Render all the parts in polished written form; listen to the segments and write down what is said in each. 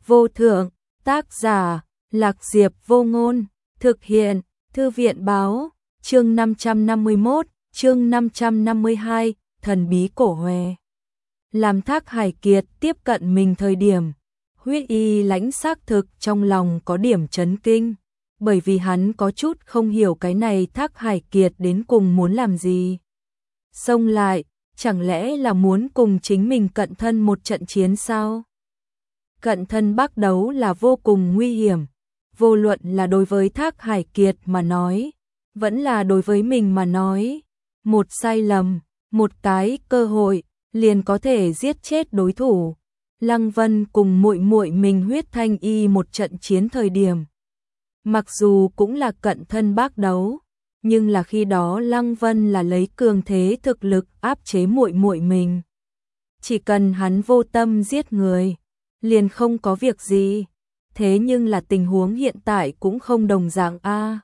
vô thượng, tác giả, Lạc Diệp Vô Ngôn, thực hiện, Thư viện báo, chương 551, chương 552, thần bí cổ hòe. Làm Thác Hải Kiệt tiếp cận mình thời điểm, Huyết Y Lãnh xác thực trong lòng có điểm chấn kinh, bởi vì hắn có chút không hiểu cái này Thác Hải Kiệt đến cùng muốn làm gì. Xông lại, chẳng lẽ là muốn cùng chính mình cận thân một trận chiến sao? Cận thân bác đấu là vô cùng nguy hiểm, vô luận là đối với Thác Hải Kiệt mà nói, vẫn là đối với mình mà nói. Một sai lầm, một cái cơ hội, liền có thể giết chết đối thủ. Lăng Vân cùng muội muội mình Huyết Thanh Y một trận chiến thời điểm. Mặc dù cũng là cận thân bác đấu, nhưng là khi đó Lăng Vân là lấy cường thế thực lực áp chế muội muội mình. Chỉ cần hắn vô tâm giết người, liền không có việc gì. Thế nhưng là tình huống hiện tại cũng không đồng dạng a.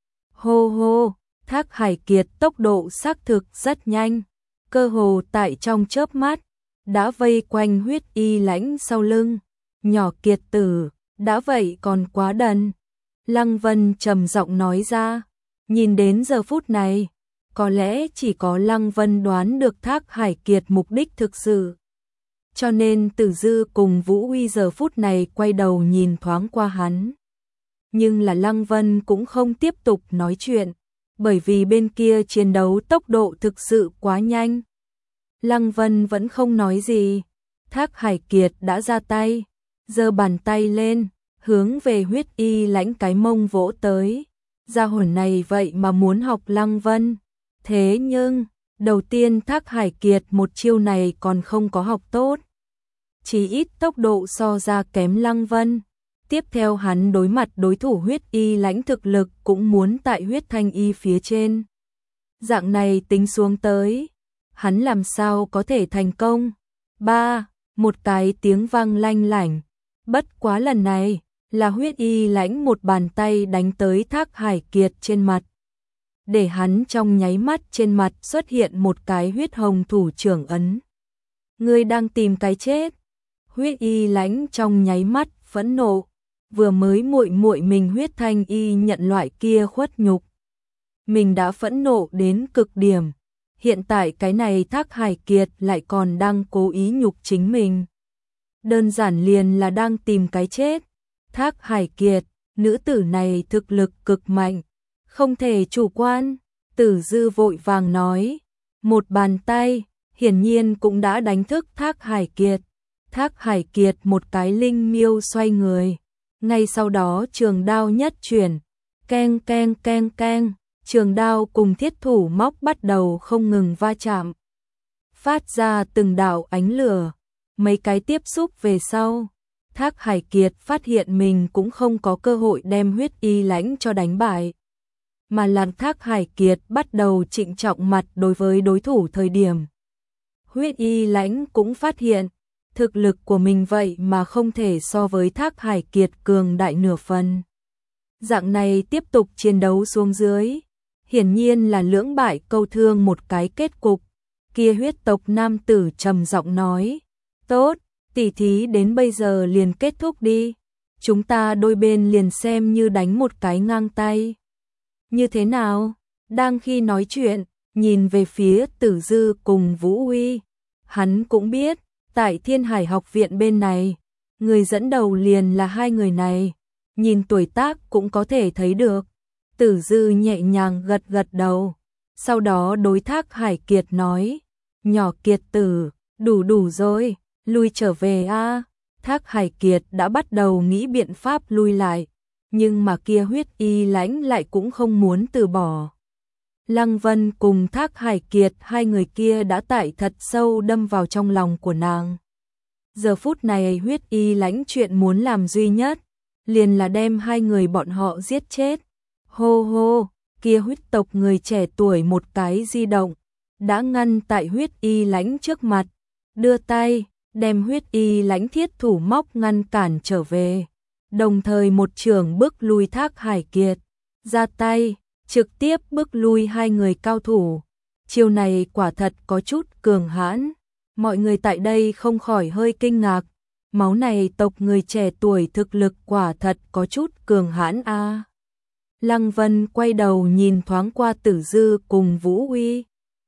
Hô hô, Thác Hải Kiệt tốc độ xác thực rất nhanh, cơ hồ tại trong chớp mắt đã vây quanh Huyết Y Lãnh sau lưng. Nhỏ Kiệt tử, đã vậy còn quá đần. Lăng Vân trầm giọng nói ra. Nhìn đến giờ phút này, có lẽ chỉ có Lăng Vân đoán được Thác Hải Kiệt mục đích thực sự. Cho nên Tử Dư cùng Vũ Huy giờ phút này quay đầu nhìn thoáng qua hắn. Nhưng là Lăng Vân cũng không tiếp tục nói chuyện, bởi vì bên kia chiến đấu tốc độ thực sự quá nhanh. Lăng Vân vẫn không nói gì. Thác Hải Kiệt đã ra tay, giơ bàn tay lên, hướng về Huyết Y Lãnh cái mông vỗ tới. Gia hồn này vậy mà muốn học Lăng Vân. Thế nhưng, đầu tiên Thác Hải Kiệt một chiêu này còn không có học tốt. Chỉ ít tốc độ so ra kém Lăng Vân. Tiếp theo hắn đối mặt đối thủ Huyết Y Lãnh thực lực cũng muốn tại Huyết Thanh Y phía trên. Dạng này tính xuống tới, hắn làm sao có thể thành công. Một cái tiếng vang lanh lảnh. Bất quá lần này, là Huyết Y Lãnh một bàn tay đánh tới Thác Hải Kiệt trên mặt. Để hắn trong nháy mắt trên mặt xuất hiện một cái huyết hồng thủ trưởng ấn. Ngươi đang tìm cái chết. Huyết Y Lãnh trong nháy mắt phẫn nộ, vừa mới muội muội mình Huyết Thanh Y nhận loại kia khuất nhục. Mình đã phẫn nộ đến cực điểm, hiện tại cái này Thác Hải Kiệt lại còn đang cố ý nhục chính mình. Đơn giản liền là đang tìm cái chết. Thác Hải Kiệt, nữ tử này thực lực cực mạnh, không thể chủ quan. Tử Dư vội vàng nói, một bàn tay, hiển nhiên cũng đã đánh thức Thác Hải Kiệt. Thác Hải Kiệt một cái linh miêu xoay người, ngay sau đó trường đao nhất chuyển, keng keng keng keng, trường đao cùng thiết thủ móc bắt đầu không ngừng va chạm, phát ra từng đạo ánh lửa. Mấy cái tiếp xúc về sau, Thác Hải Kiệt phát hiện mình cũng không có cơ hội đem Huyết Y Lãnh cho đánh bại, mà là Thác Hải Kiệt bắt đầu trịnh trọng mặt đối với đối thủ thời điểm. Huyết Y Lãnh cũng phát hiện, thực lực của mình vậy mà không thể so với Thác Hải Kiệt cường đại nửa phần. Dạng này tiếp tục chiến đấu xuống dưới, hiển nhiên là lưỡng bại câu thương một cái kết cục. Kia huyết tộc nam tử trầm giọng nói, tốt, tỉ thí đến bây giờ liền kết thúc đi. Chúng ta đôi bên liền xem như đánh một cái ngang tay. Như thế nào? Đang khi nói chuyện, nhìn về phía Tử Dư cùng Vũ Huy. Hắn cũng biết, tại Thiên Hải học viện bên này, người dẫn đầu liền là hai người này. Nhìn tuổi tác cũng có thể thấy được. Tử Dư nhẹ nhàng gật gật đầu. Sau đó đối Thác Hải Kiệt nói, nhỏ Kiệt tử, đủ rồi, lui trở về a. Thác Hải Kiệt đã bắt đầu nghĩ biện pháp lui lại, nhưng mà kia Huyết Y Lãnh lại cũng không muốn từ bỏ. Lăng Vân cùng Thác Hải Kiệt hai người kia đã tại thật sâu đâm vào trong lòng của nàng. Giờ phút này Huyết Y Lãnh chuyện muốn làm duy nhất, liền là đem hai người bọn họ giết chết. Hô hô, kia huyết tộc người trẻ tuổi một cái di động, đã ngăn tại Huyết Y Lãnh trước mặt, đưa tay, đem Huyết Y Lãnh thiết thủ móc ngăn cản trở về, đồng thời một chưởng bước lui Thác Hải Kiệt, ra tay, trực tiếp bước lui hai người cao thủ. Chiêu này quả thật có chút cường hãn, mọi người tại đây không khỏi hơi kinh ngạc, máu này tộc người trẻ tuổi thực lực quả thật có chút cường hãn a. Lăng Vân quay đầu nhìn thoáng qua Tử Dư cùng Vũ Uy.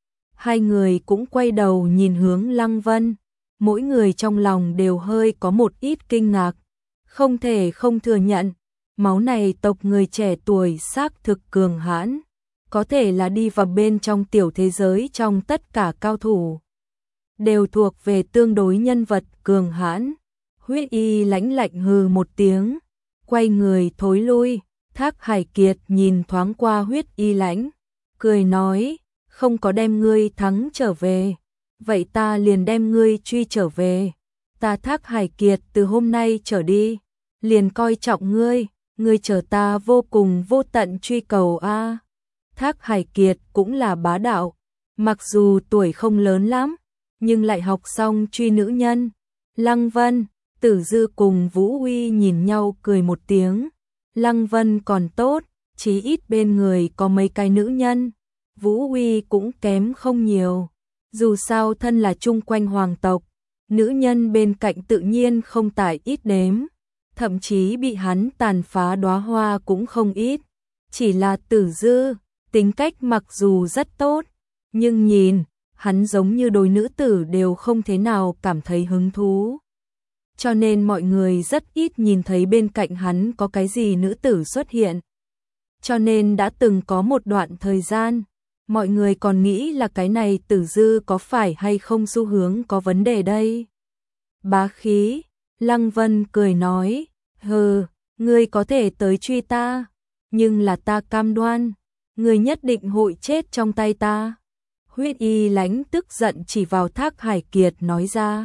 Hai người cũng quay đầu nhìn hướng Lăng Vân, mỗi người trong lòng đều hơi có một ít kinh ngạc, không thể không thừa nhận, máu này tộc người trẻ tuổi xác thực cường hãn, có thể là đi vào bên trong tiểu thế giới trong tất cả cao thủ đều thuộc về tương đối nhân vật cường hãn. Huyết Y lãnh lạnh hừ một tiếng, quay người thối lui. Thác Hải Kiệt nhìn thoáng qua Huyết Y lãnh, cười nói, không có đem ngươi thắng trở về, vậy ta liền đem ngươi truy trở về. Ta Thác Hải Kiệt từ hôm nay trở đi, liền coi trọng ngươi, ngươi chờ ta vô cùng vô tận truy cầu a. Thác Hải Kiệt cũng là bá đạo, mặc dù tuổi không lớn lắm, nhưng lại học xong truy nữ nhân. Lăng Vân, Tử Dư cùng Vũ Uy nhìn nhau cười một tiếng. Lăng Vân còn tốt, chí ít bên người có mấy cái nữ nhân. Vũ Uy cũng kém không nhiều. Dù sao thân là chung quanh hoàng tộc, nữ nhân bên cạnh tự nhiên không tại ít đếm. Thậm chí bị hắn tàn phá đóa hoa cũng không ít. Chỉ là Tử Dư, tính cách mặc dù rất tốt, nhưng nhìn, hắn giống như đối nữ tử đều không thế nào cảm thấy hứng thú. Cho nên mọi người rất ít nhìn thấy bên cạnh hắn có cái gì nữ tử xuất hiện. Cho nên đã từng có một đoạn thời gian, mọi người còn nghĩ là cái này Tử Dư có phải hay không xu hướng có vấn đề đây. Bá khí, Lăng Vân cười nói, hừ, ngươi có thể tới truy ta, nhưng là ta cam đoan, ngươi nhất định hội chết trong tay ta. Huyết Y lãnh tức giận chỉ vào Thác Hải Kiệt nói ra.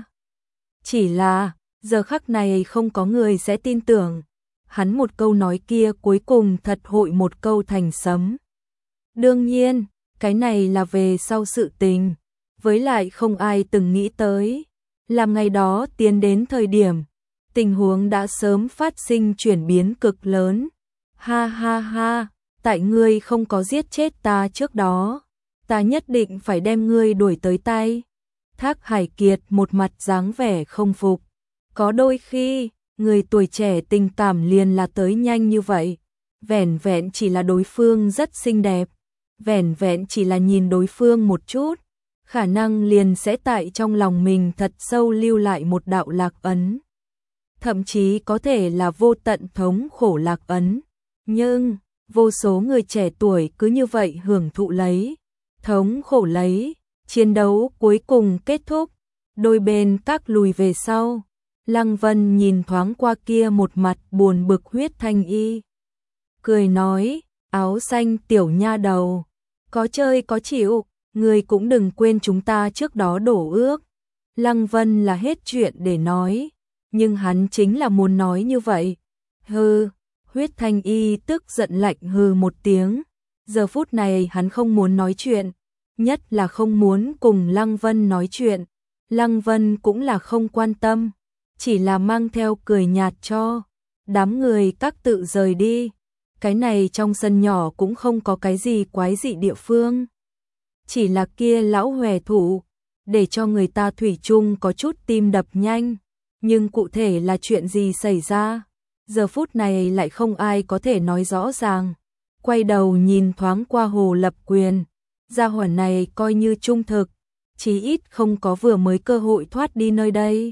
Chỉ là, giờ khắc này không có người sẽ tin tưởng. Hắn một câu nói kia cuối cùng thật hội một câu thành sấm. Đương nhiên, cái này là về sau sự tình. Với lại không ai từng nghĩ tới. Làm ngày đó tiến đến thời điểm, tình huống đã sớm phát sinh chuyển biến cực lớn. Ha ha ha, tại ngươi không có giết chết ta trước đó, ta nhất định phải đem ngươi đuổi tới tay. Thác Hải Kiệt một mặt dáng vẻ không phục. Có đôi khi, người tuổi trẻ tình cảm liền là tới nhanh như vậy. Vẻn vẹn chỉ là đối phương rất xinh đẹp. Vẻn vẹn chỉ là nhìn đối phương một chút. Khả năng liền sẽ tại trong lòng mình thật sâu lưu lại một đạo lạc ấn. Thậm chí có thể là vô tận thống khổ lạc ấn. Nhưng, vô số người trẻ tuổi cứ như vậy hưởng thụ lấy. Thống khổ lấy, chiến đấu cuối cùng kết thúc. Đôi bên các lùi về sau. Lăng Vân nhìn thoáng qua kia một mặt buồn bực Huyết Thanh Y. Cười nói, áo xanh tiểu nha đầu, có chơi có chịu, người cũng đừng quên chúng ta trước đó đổ ước. Lăng Vân là hết chuyện để nói, nhưng hắn chính là muốn nói như vậy. Hừ, Huyết Thanh Y tức giận lạnh hừ một tiếng. Giờ phút này hắn không muốn nói chuyện, nhất là không muốn cùng Lăng Vân nói chuyện. Lăng Vân cũng là không quan tâm, chỉ là mang theo cười nhạt cho đám người các tự rời đi. Cái này trong sân nhỏ cũng không có cái gì quái dị địa phương. Chỉ là kia lão hòe thủ, để cho người ta thủy chung có chút tim đập nhanh. Nhưng cụ thể là chuyện gì xảy ra, giờ phút này lại không ai có thể nói rõ ràng. Quay đầu nhìn thoáng qua Hồ Lập Quyền, gia hỏa này coi như trung thực, chí ít không có vừa mới cơ hội thoát đi nơi đây.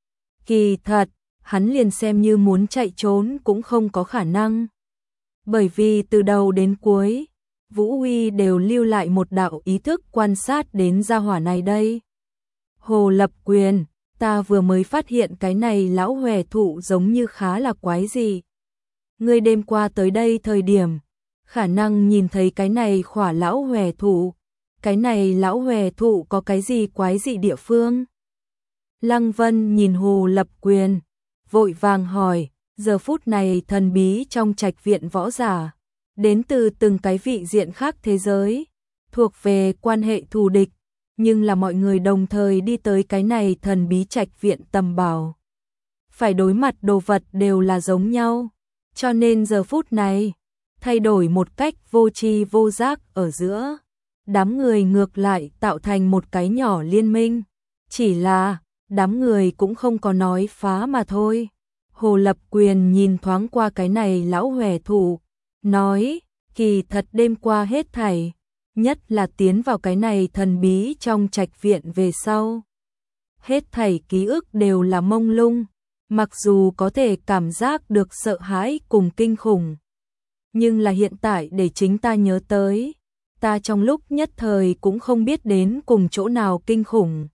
Kỳ thật, hắn liền xem như muốn chạy trốn cũng không có khả năng. Bởi vì từ đầu đến cuối, Vũ Huy đều lưu lại một đạo ý thức quan sát đến gia hỏa này đây. Hồ Lập Quyền, ta vừa mới phát hiện cái này lão hòe thụ giống như khá là quái gì. Ngươi đêm qua tới đây thời điểm, khả năng nhìn thấy cái này khỏa lão hòe thụ. Cái này lão hòe thụ có cái gì quái dị địa phương? Lăng Vân nhìn Hồ Lập Quyền, vội vàng hỏi, giờ phút này thần bí trong trạch viện võ giả, đến từ từng cái vị diện khác thế giới, thuộc về quan hệ thù địch, nhưng là mọi người đồng thời đi tới cái này thần bí trạch viện tầm bảo. Phải đối mặt đồ vật đều là giống nhau, cho nên giờ phút này, thay đổi một cách vô tri vô giác ở giữa. Đám người ngược lại tạo thành một cái nhỏ liên minh. Chỉ là, đám người cũng không có nói phá mà thôi. Hồ Lập Quyền nhìn thoáng qua cái này lão hòe thủ, nói, kỳ thật đêm qua hết thảy, nhất là tiến vào cái này thần bí trong trạch viện về sau. Hết thảy ký ức đều là mông lung, mặc dù có thể cảm giác được sợ hãi cùng kinh khủng. Nhưng là hiện tại để chính ta nhớ tới, ta trong lúc nhất thời cũng không biết đến cùng chỗ nào kinh khủng.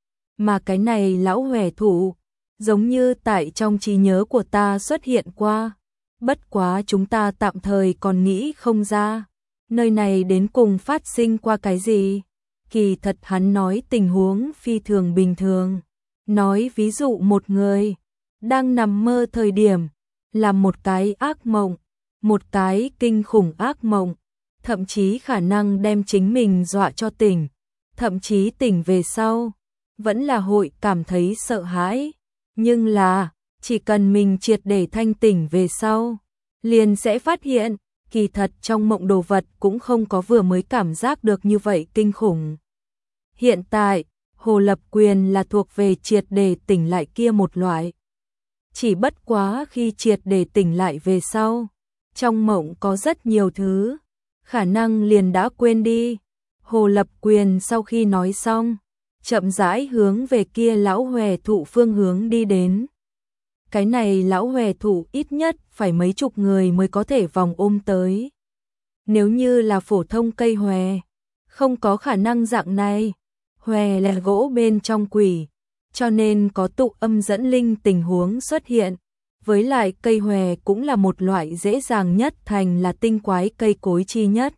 Mà cái này lão hòe thủ, giống như tại trong trí nhớ của ta xuất hiện qua. Bất quá chúng ta tạm thời còn nghĩ không ra, nơi này đến cùng phát sinh qua cái gì. Kỳ thật hắn nói tình huống phi thường bình thường. Nói ví dụ một người đang nằm mơ thời điểm, làm một cái ác mộng, một cái kinh khủng ác mộng, thậm chí khả năng đem chính mình dọa cho tỉnh, thậm chí tỉnh về sau, vẫn là hội cảm thấy sợ hãi. Nhưng là, chỉ cần mình triệt để thanh tỉnh về sau, liền sẽ phát hiện, kỳ thật trong mộng đồ vật cũng không có vừa mới cảm giác được như vậy kinh khủng. Hiện tại, Hồ Lập Quyền là thuộc về triệt để tỉnh lại kia một loại. Chỉ bất quá khi triệt để tỉnh lại về sau, trong mộng có rất nhiều thứ, khả năng liền đã quên đi. Hồ Lập Quyền sau khi nói xong, chậm rãi hướng về kia lão hòe thụ phương hướng đi đến. Cái này lão hòe thụ ít nhất phải mấy chục người mới có thể vòng ôm tới. Nếu như là phổ thông cây hòe, không có khả năng dạng này. Hòe là gỗ bên trong quỷ, cho nên có tụ âm dẫn linh tình huống xuất hiện. Với lại cây hòe cũng là một loại dễ dàng nhất thành là tinh quái cây cối chi nhất.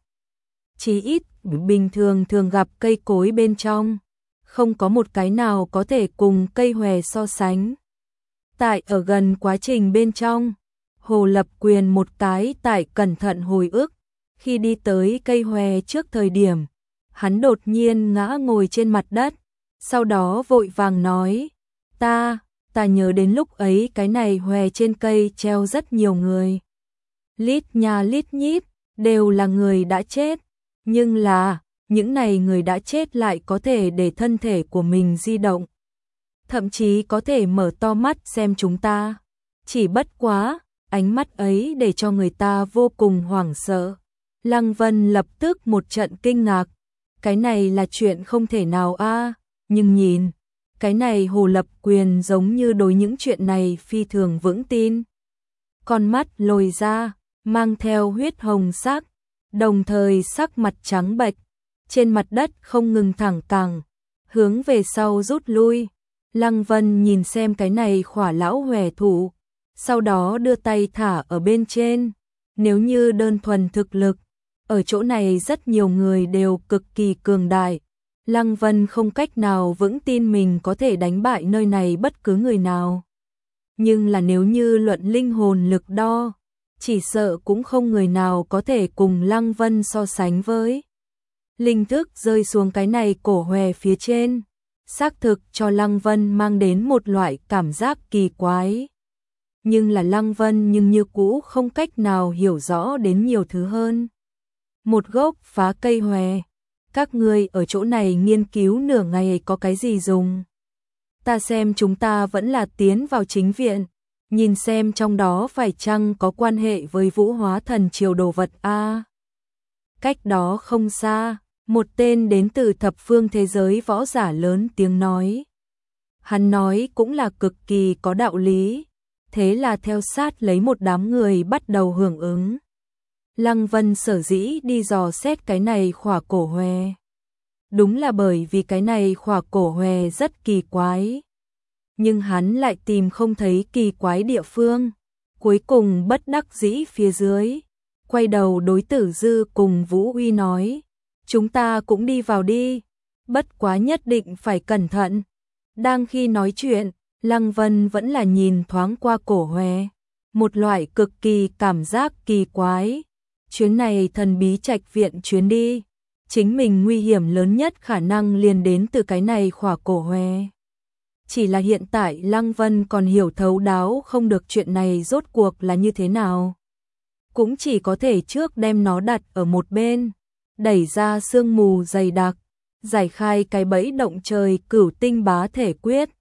Chí ít, bình thường thường gặp cây cối bên trong, không có một cái nào có thể cùng cây hòe so sánh. Tại ở gần quá trình bên trong, Hồ Lập Quyền một cái tại cẩn thận hồi ức, khi đi tới cây hòe trước thời điểm, hắn đột nhiên ngã ngồi trên mặt đất, sau đó vội vàng nói, ta nhớ đến lúc ấy cái này hòe trên cây treo rất nhiều người. Lít nha lít nhít, đều là người đã chết, nhưng là, những này người đã chết lại có thể để thân thể của mình di động. Thậm chí có thể mở to mắt xem chúng ta. Chỉ bất quá, ánh mắt ấy để cho người ta vô cùng hoảng sợ. Lăng Vân lập tức một trận kinh ngạc. Cái này là chuyện không thể nào a, nhưng nhìn, cái này Hồ Lập Quyền giống như đối những chuyện này phi thường vững tin. Con mắt lồi ra, mang theo huyết hồng sắc, đồng thời sắc mặt trắng bệch, trên mặt đất không ngừng thẳng cẳng, hướng về sau rút lui. Lăng Vân nhìn xem cái này khỏa lão hòe thủ, sau đó đưa tay thả ở bên trên. Nếu như đơn thuần thực lực, ở chỗ này rất nhiều người đều cực kỳ cường đại. Lăng Vân không cách nào vững tin mình có thể đánh bại nơi này bất cứ người nào. Nhưng là nếu như luận linh hồn lực đo, chỉ sợ cũng không người nào có thể cùng Lăng Vân so sánh với. Linh thức rơi xuống cái này cổ hòe phía trên, xác thực cho Lăng Vân mang đến một loại cảm giác kỳ quái. Nhưng là Lăng Vân nhưng như cũ không cách nào hiểu rõ đến nhiều thứ hơn. Một gốc phá cây hòe, các ngươi ở chỗ này nghiên cứu nửa ngày có cái gì dùng? Ta xem chúng ta vẫn là tiến vào chính viện, nhìn xem trong đó phải chăng có quan hệ với Vũ Hóa Thần Triều đồ vật a. Cách đó không xa, một tên đến từ thập phương thế giới võ giả lớn tiếng nói. Hắn nói cũng là cực kỳ có đạo lý, thế là theo sát lấy một đám người bắt đầu hưởng ứng. Lăng Vân sở dĩ đi dò xét cái này khỏa cổ hòe. Đúng là bởi vì cái này khỏa cổ hòe rất kỳ quái. Nhưng hắn lại tìm không thấy kỳ quái địa phương. Cuối cùng bất đắc dĩ phía dưới, quay đầu đối Tử Dư cùng Vũ Uy nói. Chúng ta cũng đi vào đi, bất quá nhất định phải cẩn thận. Đang khi nói chuyện, Lăng Vân vẫn là nhìn thoáng qua cổ hòe. Một loại cực kỳ cảm giác kỳ quái. Chuyến này thần bí trạch viện chuyến đi, chính mình nguy hiểm lớn nhất khả năng liền đến từ cái này khỏa cổ hòe. Chỉ là hiện tại Lăng Vân còn hiểu thấu đáo không được chuyện này rốt cuộc là như thế nào. Cũng chỉ có thể trước đem nó đặt ở một bên, đẩy ra sương mù dày đặc, giải khai cái bẫy động trời cửu tinh bá thể quyết.